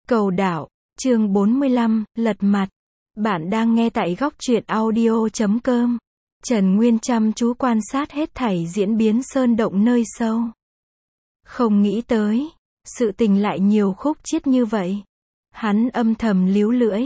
Cầu đạo, chương 45, lật mặt. Bạn đang nghe tại góc truyện audio.com. Trần Nguyên chăm chú quan sát hết thảy diễn biến sơn động nơi sâu. Không nghĩ tới, sự tình lại nhiều khúc chiết như vậy. Hắn âm thầm líu lưỡi.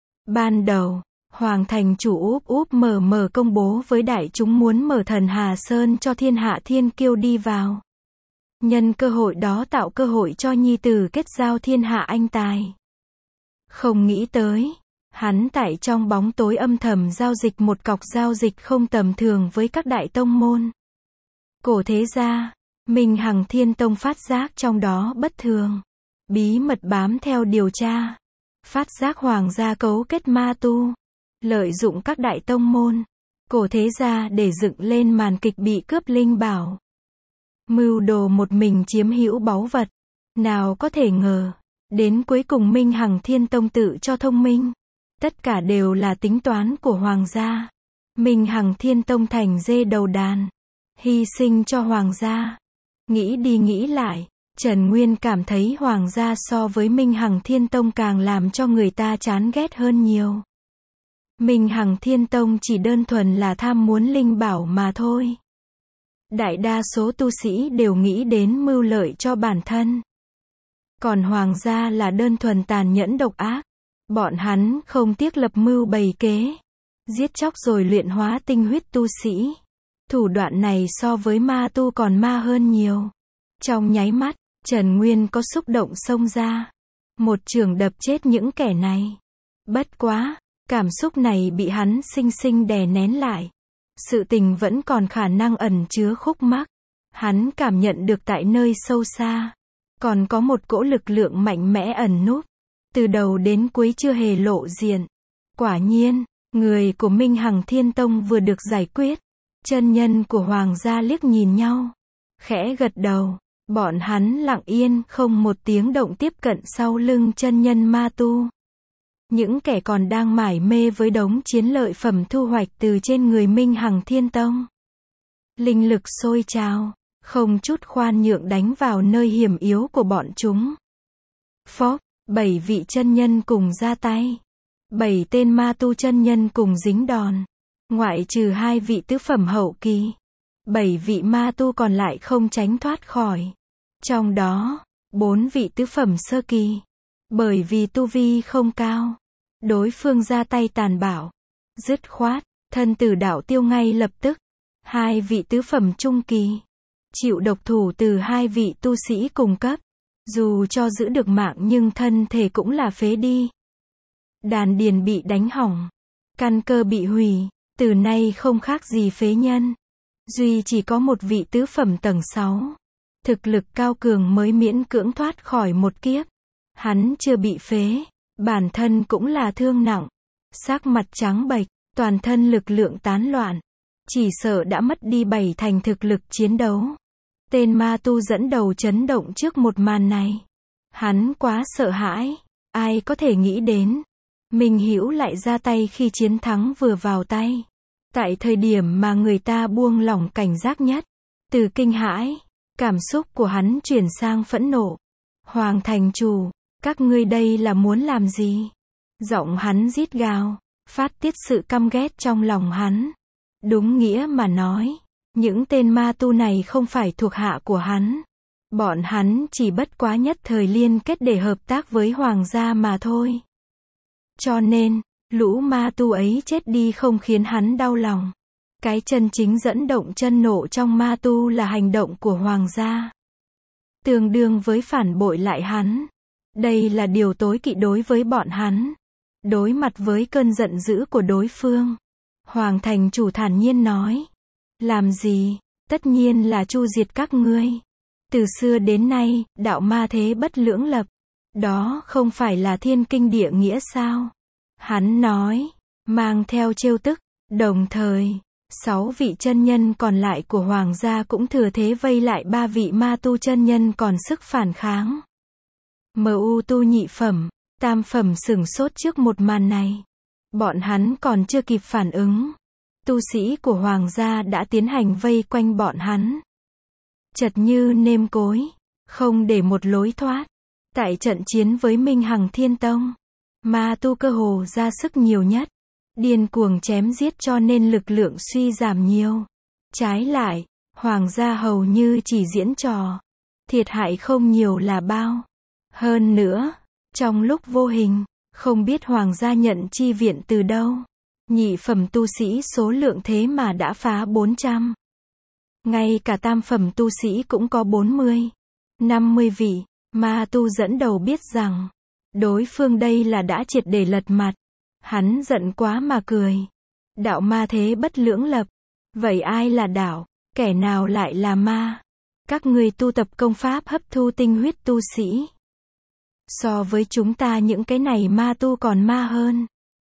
Ban đầu, Hoàng thành chủ úp úp mở mở công bố với đại chúng muốn mở Thần Hà Sơn cho thiên hạ thiên kiêu đi vào. Nhân cơ hội đó tạo cơ hội cho nhi tử kết giao thiên hạ anh tài. Không nghĩ tới, hắn tại trong bóng tối âm thầm giao dịch một cọc giao dịch không tầm thường với các đại tông môn. Cổ thế gia, Minh Hằng Thiên Tông phát giác trong đó bất thường. Bí mật bám theo điều tra. Phát giác hoàng gia cấu kết ma tu. Lợi dụng các đại tông môn, cổ thế gia để dựng lên màn kịch bị cướp linh bảo. Mưu đồ một mình chiếm hữu báu vật. Nào có thể ngờ, đến cuối cùng Minh Hằng Thiên Tông tự cho thông minh. Tất cả đều là tính toán của hoàng gia. Minh Hằng Thiên Tông thành dê đầu đàn. Hy sinh cho hoàng gia. Nghĩ đi nghĩ lại, Trần Nguyên cảm thấy hoàng gia so với Minh Hằng Thiên Tông càng làm cho người ta chán ghét hơn nhiều. Minh Hằng Thiên Tông chỉ đơn thuần là tham muốn linh bảo mà thôi. Đại đa số tu sĩ đều nghĩ đến mưu lợi cho bản thân. Còn hoàng gia là đơn thuần tàn nhẫn độc ác. Bọn hắn không tiếc lập mưu bày kế. Giết chóc rồi luyện hóa tinh huyết tu sĩ. Thủ đoạn này so với ma tu còn ma hơn nhiều. Trong nháy mắt, Trần Nguyên có xúc động xông ra. Một chưởng đập chết những kẻ này. Bất quá, cảm xúc này bị hắn sinh sinh đè nén lại. Sự tình vẫn còn khả năng ẩn chứa khúc mắc. Hắn cảm nhận được tại nơi sâu xa. Còn có một cỗ lực lượng mạnh mẽ ẩn núp. Từ đầu đến cuối chưa hề lộ diện. Quả nhiên, người của Minh Hằng Thiên Tông vừa được giải quyết. Chân nhân của hoàng gia liếc nhìn nhau. Khẽ gật đầu. Bọn hắn lặng yên không một tiếng động tiếp cận sau lưng chân nhân ma tu. Những kẻ còn đang mải mê với đống chiến lợi phẩm thu hoạch từ trên người Minh Hằng Thiên Tông. Linh lực sôi trào, không chút khoan nhượng đánh vào nơi hiểm yếu của bọn chúng. Phốc, 7 vị chân nhân cùng ra tay. 7 tên ma tu chân nhân cùng dính đòn. Ngoại trừ 2 vị tứ phẩm hậu kỳ. 7 vị ma tu còn lại không tránh thoát khỏi. Trong đó, 4 vị tứ phẩm sơ kỳ. Bởi vì tu vi không cao. Đối phương ra tay tàn bạo. Dứt khoát, thân tử đạo tiêu ngay lập tức. 2 vị tứ phẩm trung kỳ. Chịu độc thủ từ 2 vị tu sĩ cùng cấp. Dù cho giữ được mạng nhưng thân thể cũng là phế đi. Đàn điền bị đánh hỏng. Căn cơ bị hủy. Từ nay không khác gì phế nhân. Duy chỉ có một vị tứ phẩm tầng 6. Thực lực cao cường mới miễn cưỡng thoát khỏi một kiếp. Hắn chưa bị phế. Bản thân cũng là thương nặng. Sắc mặt trắng bệch. Toàn thân lực lượng tán loạn. Chỉ sợ đã mất đi 7 thành thực lực chiến đấu. Tên ma tu dẫn đầu chấn động trước một màn này. Hắn quá sợ hãi. Ai có thể nghĩ đến. Minh Hữu lại ra tay khi chiến thắng vừa vào tay. Tại thời điểm mà người ta buông lỏng cảnh giác nhất. Từ kinh hãi, cảm xúc của hắn chuyển sang phẫn nộ. Hoàng thành chủ, các ngươi đây là muốn làm gì? Giọng hắn rít gào, phát tiết sự căm ghét trong lòng hắn. Đúng nghĩa mà nói, những tên ma tu này không phải thuộc hạ của hắn. Bọn hắn chỉ bất quá nhất thời liên kết để hợp tác với hoàng gia mà thôi. Cho nên, lũ ma tu ấy chết đi không khiến hắn đau lòng. Cái chân chính dẫn động chân nộ trong ma tu là hành động của hoàng gia. Tương đương với phản bội lại hắn. Đây là điều tối kỵ đối với bọn hắn. Đối mặt với cơn giận dữ của đối phương, Hoàng thành chủ thản nhiên nói. Làm gì? Tất nhiên là chu diệt các ngươi. Từ xưa đến nay, đạo ma thế bất lưỡng lập. Đó không phải là thiên kinh địa nghĩa sao? Hắn nói, mang theo trêu tức. Đồng thời, 6 vị chân nhân còn lại của hoàng gia cũng thừa thế vây lại 3 vị ma tu chân nhân còn sức phản kháng. MU tu nhị phẩm, tam phẩm sửng sốt trước một màn này. Bọn hắn còn chưa kịp phản ứng. Tu sĩ của hoàng gia đã tiến hành vây quanh bọn hắn. Chật như nêm cối, không để một lối thoát. Tại trận chiến với Minh Hằng Thiên Tông, ma tu cơ hồ ra sức nhiều nhất, điên cuồng chém giết cho nên lực lượng suy giảm nhiều. Trái lại, hoàng gia hầu như chỉ diễn trò, thiệt hại không nhiều là bao. Hơn nữa, trong lúc vô hình, không biết hoàng gia nhận chi viện từ đâu, nhị phẩm tu sĩ số lượng thế mà đã phá 400. Ngay cả tam phẩm tu sĩ cũng có 40, 50 vị. Ma tu dẫn đầu biết rằng, đối phương đây là đã triệt để lật mặt. Hắn giận quá mà cười. Đạo ma thế bất lưỡng lập. Vậy ai là đạo? Kẻ nào lại là ma? Các ngươi tu tập công pháp hấp thu tinh huyết tu sĩ. So với chúng ta những cái này ma tu còn ma hơn.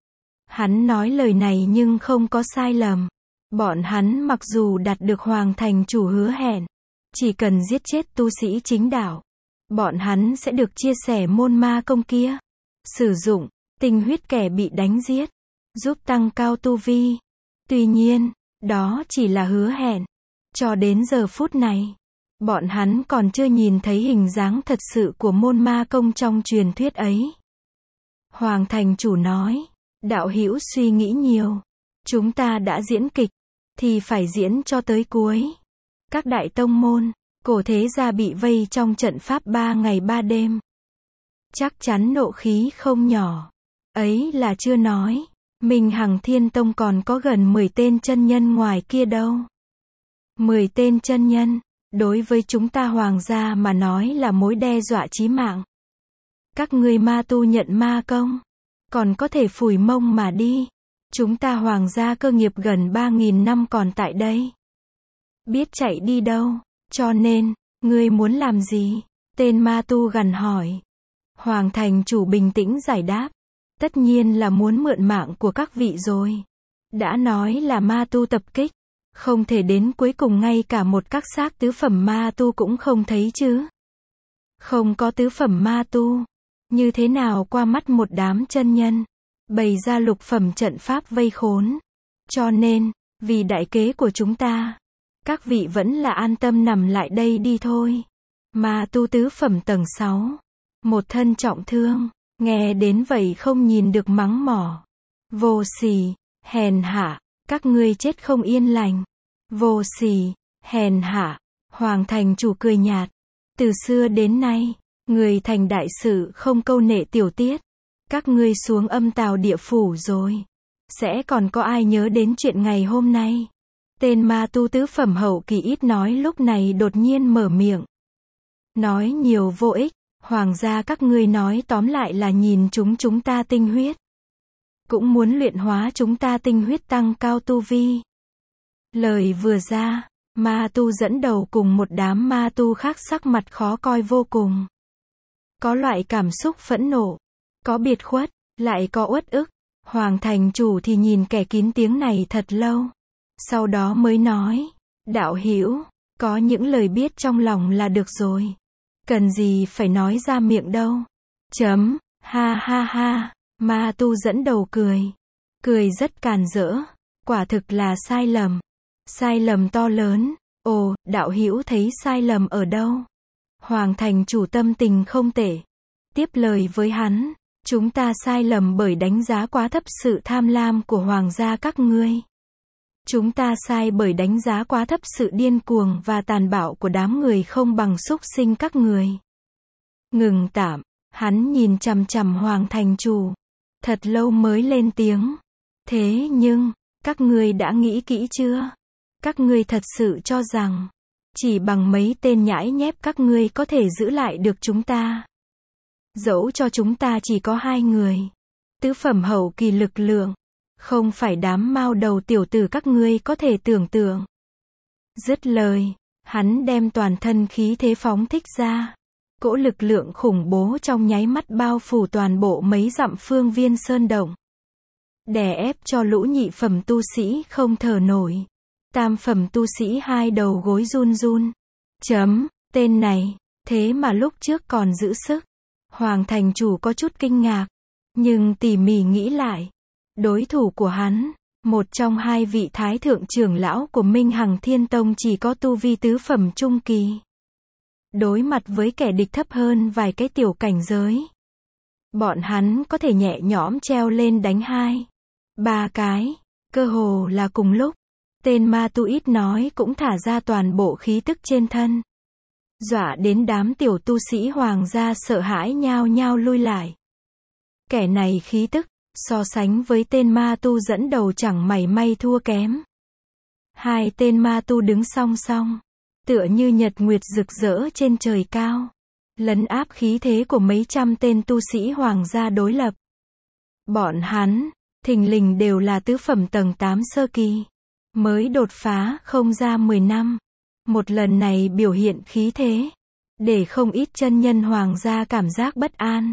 Hắn nói lời này nhưng không có sai lầm. Bọn hắn mặc dù đạt được hoàng thành chủ hứa hẹn, chỉ cần giết chết tu sĩ chính đạo, bọn hắn sẽ được chia sẻ môn ma công kia. Sử dụng tinh huyết kẻ bị đánh giết, giúp tăng cao tu vi. Tuy nhiên, đó chỉ là hứa hẹn. Cho đến giờ phút này, bọn hắn còn chưa nhìn thấy hình dáng thật sự của môn ma công trong truyền thuyết ấy. Hoàng thành chủ nói, đạo hữu suy nghĩ nhiều. Chúng ta đã diễn kịch, thì phải diễn cho tới cuối. Các đại tông môn, cổ thế gia bị vây trong trận pháp 3 ngày 3 đêm. Chắc chắn nộ khí không nhỏ. Ấy là chưa nói, Minh Hằng Thiên Tông còn có gần 10 tên chân nhân ngoài kia đâu. 10 tên chân nhân, đối với chúng ta hoàng gia mà nói là mối đe dọa chí mạng. Các ngươi ma tu nhận ma công, còn có thể phủi mông mà đi. Chúng ta hoàng gia cơ nghiệp gần 3.000 năm còn tại đây. Biết chạy đi đâu, cho nên, ngươi muốn làm gì? Tên ma tu gằn hỏi. Hoàng thành chủ bình tĩnh giải đáp. Tất nhiên là muốn mượn mạng của các vị rồi. Đã nói là ma tu tập kích, không thể đến cuối cùng ngay cả một các xác tứ phẩm ma tu cũng không thấy chứ. Không có tứ phẩm ma tu, như thế nào qua mắt một đám chân nhân, bày ra lục phẩm trận pháp vây khốn. Cho nên, vì đại kế của chúng ta, các vị vẫn là an tâm nằm lại đây đi thôi. Ma tu tứ phẩm tầng 6, một thân trọng thương, nghe đến vậy không nhìn được mắng mỏ. Vô sỉ, hèn hạ, các ngươi chết không yên lành. Vô sỉ, hèn hạ, hoàng thành chủ cười nhạt. Từ xưa đến nay, người thành đại sự không câu nệ tiểu tiết. Các ngươi xuống âm tào địa phủ rồi, sẽ còn có ai nhớ đến chuyện ngày hôm nay? Tên ma tu tứ phẩm hậu kỳ ít nói lúc này đột nhiên mở miệng. Nói nhiều vô ích, hoàng gia các ngươi nói tóm lại là nhìn chúng ta tinh huyết. Cũng muốn luyện hóa chúng ta tinh huyết tăng cao tu vi. Lời vừa ra, ma tu dẫn đầu cùng một đám ma tu khác sắc mặt khó coi vô cùng. Có loại cảm xúc phẫn nộ, có biệt khuất, lại có uất ức. Hoàng thành chủ thì nhìn kẻ kín tiếng này thật lâu. Sau đó mới nói, đạo hữu, có những lời biết trong lòng là được rồi. Cần gì phải nói ra miệng đâu. Ha ha ha, ma tu dẫn đầu cười. Cười rất càn rỡ, quả thực là sai lầm. Sai lầm to lớn. Ồ, đạo hữu thấy sai lầm ở đâu? Hoàng thành chủ tâm tình không tệ. Tiếp lời với hắn, chúng ta sai lầm bởi đánh giá quá thấp sự tham lam của hoàng gia các ngươi. Chúng ta sai bởi đánh giá quá thấp sự điên cuồng và tàn bạo của đám người không bằng súc sinh các người. Ngừng tạm, hắn nhìn chằm chằm hoàng thành chủ. Thật lâu mới lên tiếng. Thế nhưng, các ngươi đã nghĩ kỹ chưa? Các ngươi thật sự cho rằng, chỉ bằng mấy tên nhãi nhép các ngươi có thể giữ lại được chúng ta? Dẫu cho chúng ta chỉ có 2 người, tứ phẩm hậu kỳ lực lượng, không phải đám mao đầu tiểu tử các ngươi có thể tưởng tượng. Dứt lời, hắn đem toàn thân khí thế phóng thích ra. Cỗ lực lượng khủng bố trong nháy mắt bao phủ toàn bộ mấy dặm phương viên sơn động. Đè ép cho lũ nhị phẩm tu sĩ không thở nổi. Tam phẩm tu sĩ 2 đầu gối run run. Tên này, thế mà lúc trước còn giữ sức. Hoàng thành chủ có chút kinh ngạc. Nhưng tỉ mỉ nghĩ lại, đối thủ của hắn, một trong 2 vị thái thượng trưởng lão của Minh Hằng Thiên Tông chỉ có tu vi tứ phẩm trung kỳ. đối mặt với kẻ địch thấp hơn vài cái tiểu cảnh giới. Bọn hắn có thể nhẹ nhõm treo lên đánh 2, 3 cái, cơ hồ là cùng lúc. Tên ma tu ít nói cũng thả ra toàn bộ khí tức trên thân. Dọa đến đám tiểu tu sĩ hoàng gia sợ hãi nhao nhao lui lại. Kẻ này khí tức, so sánh với tên ma tu dẫn đầu chẳng mảy may thua kém. Hai tên ma tu đứng song song, tựa như nhật nguyệt rực rỡ trên trời cao, lấn áp khí thế của mấy trăm tên tu sĩ hoàng gia đối lập. Bọn hắn, thình lình đều là tứ phẩm tầng 8 sơ kỳ, mới đột phá không ra 10 năm. Một lần này biểu hiện khí thế, để không ít chân nhân hoàng gia cảm giác bất an.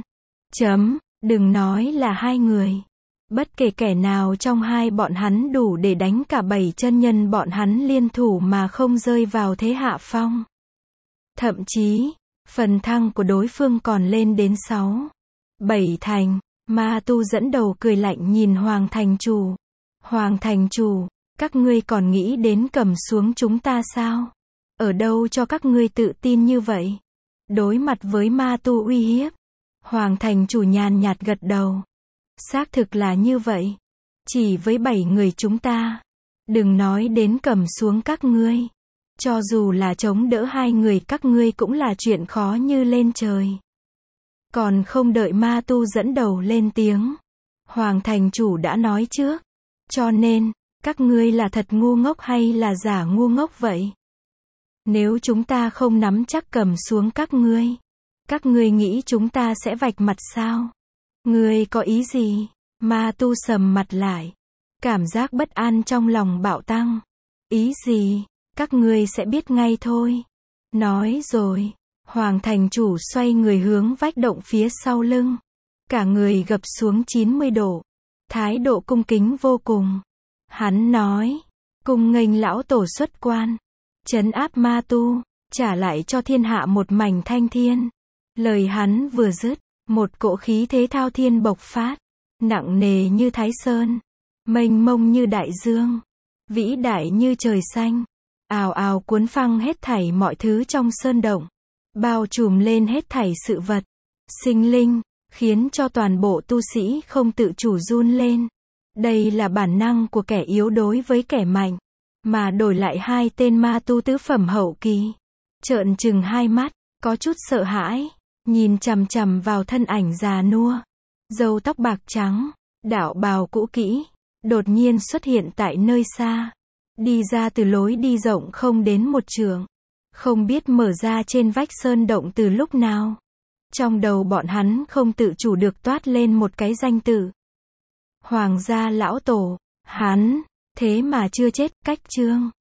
Đừng nói là hai người. Bất kể kẻ nào trong hai bọn hắn đủ để đánh cả 7 chân nhân bọn hắn liên thủ mà không rơi vào thế hạ phong. Thậm chí, phần thăng của đối phương còn lên đến 6, 7 thành. Ma tu dẫn đầu cười lạnh nhìn Hoàng thành chủ. Hoàng thành chủ, các ngươi còn nghĩ đến cầm xuống chúng ta sao? Ở đâu cho các ngươi tự tin như vậy? Đối mặt với ma tu uy hiếp, Hoàng thành chủ nhàn nhạt gật đầu. Xác thực là như vậy. Chỉ với 7 người chúng ta, đừng nói đến cầm xuống các ngươi. Cho dù là chống đỡ 2 người các ngươi cũng là chuyện khó như lên trời. Còn không đợi ma tu dẫn đầu lên tiếng, Hoàng thành chủ đã nói trước. Cho nên, các ngươi là thật ngu ngốc hay là giả ngu ngốc vậy? Nếu chúng ta không nắm chắc cầm xuống các ngươi nghĩ chúng ta sẽ vạch mặt sao? Ngươi có ý gì? Ma tu sầm mặt lại. Cảm giác bất an trong lòng bạo tăng. Ý gì? Các ngươi sẽ biết ngay thôi. Nói rồi, Hoàng thành chủ xoay người hướng vách động phía sau lưng. Cả người gập xuống 90 độ. Thái độ cung kính vô cùng. Hắn nói, cung nghênh lão tổ xuất quan. Trấn áp ma tu, trả lại cho thiên hạ một mảnh thanh thiên. Lời hắn vừa dứt, một cỗ khí thế thao thiên bộc phát, nặng nề như Thái Sơn, mênh mông như đại dương, vĩ đại như trời xanh, ào ào cuốn phăng hết thảy mọi thứ trong sơn động, bao trùm lên hết thảy sự vật, sinh linh, khiến cho toàn bộ tu sĩ không tự chủ run lên. Đây là bản năng của kẻ yếu đối với kẻ mạnh, mà đổi lại hai tên ma tu tứ phẩm hậu kỳ, trợn trừng hai mắt, có chút sợ hãi, nhìn chằm chằm vào thân ảnh già nua, râu tóc bạc trắng, đạo bào cũ kỹ, đột nhiên xuất hiện tại nơi xa, đi ra từ lối đi rộng không đến 1 trượng, không biết mở ra trên vách sơn động từ lúc nào. Trong đầu bọn hắn không tự chủ được toát lên một cái danh tự. Hoàng gia lão tổ, hắn, thế mà chưa chết, cách chương.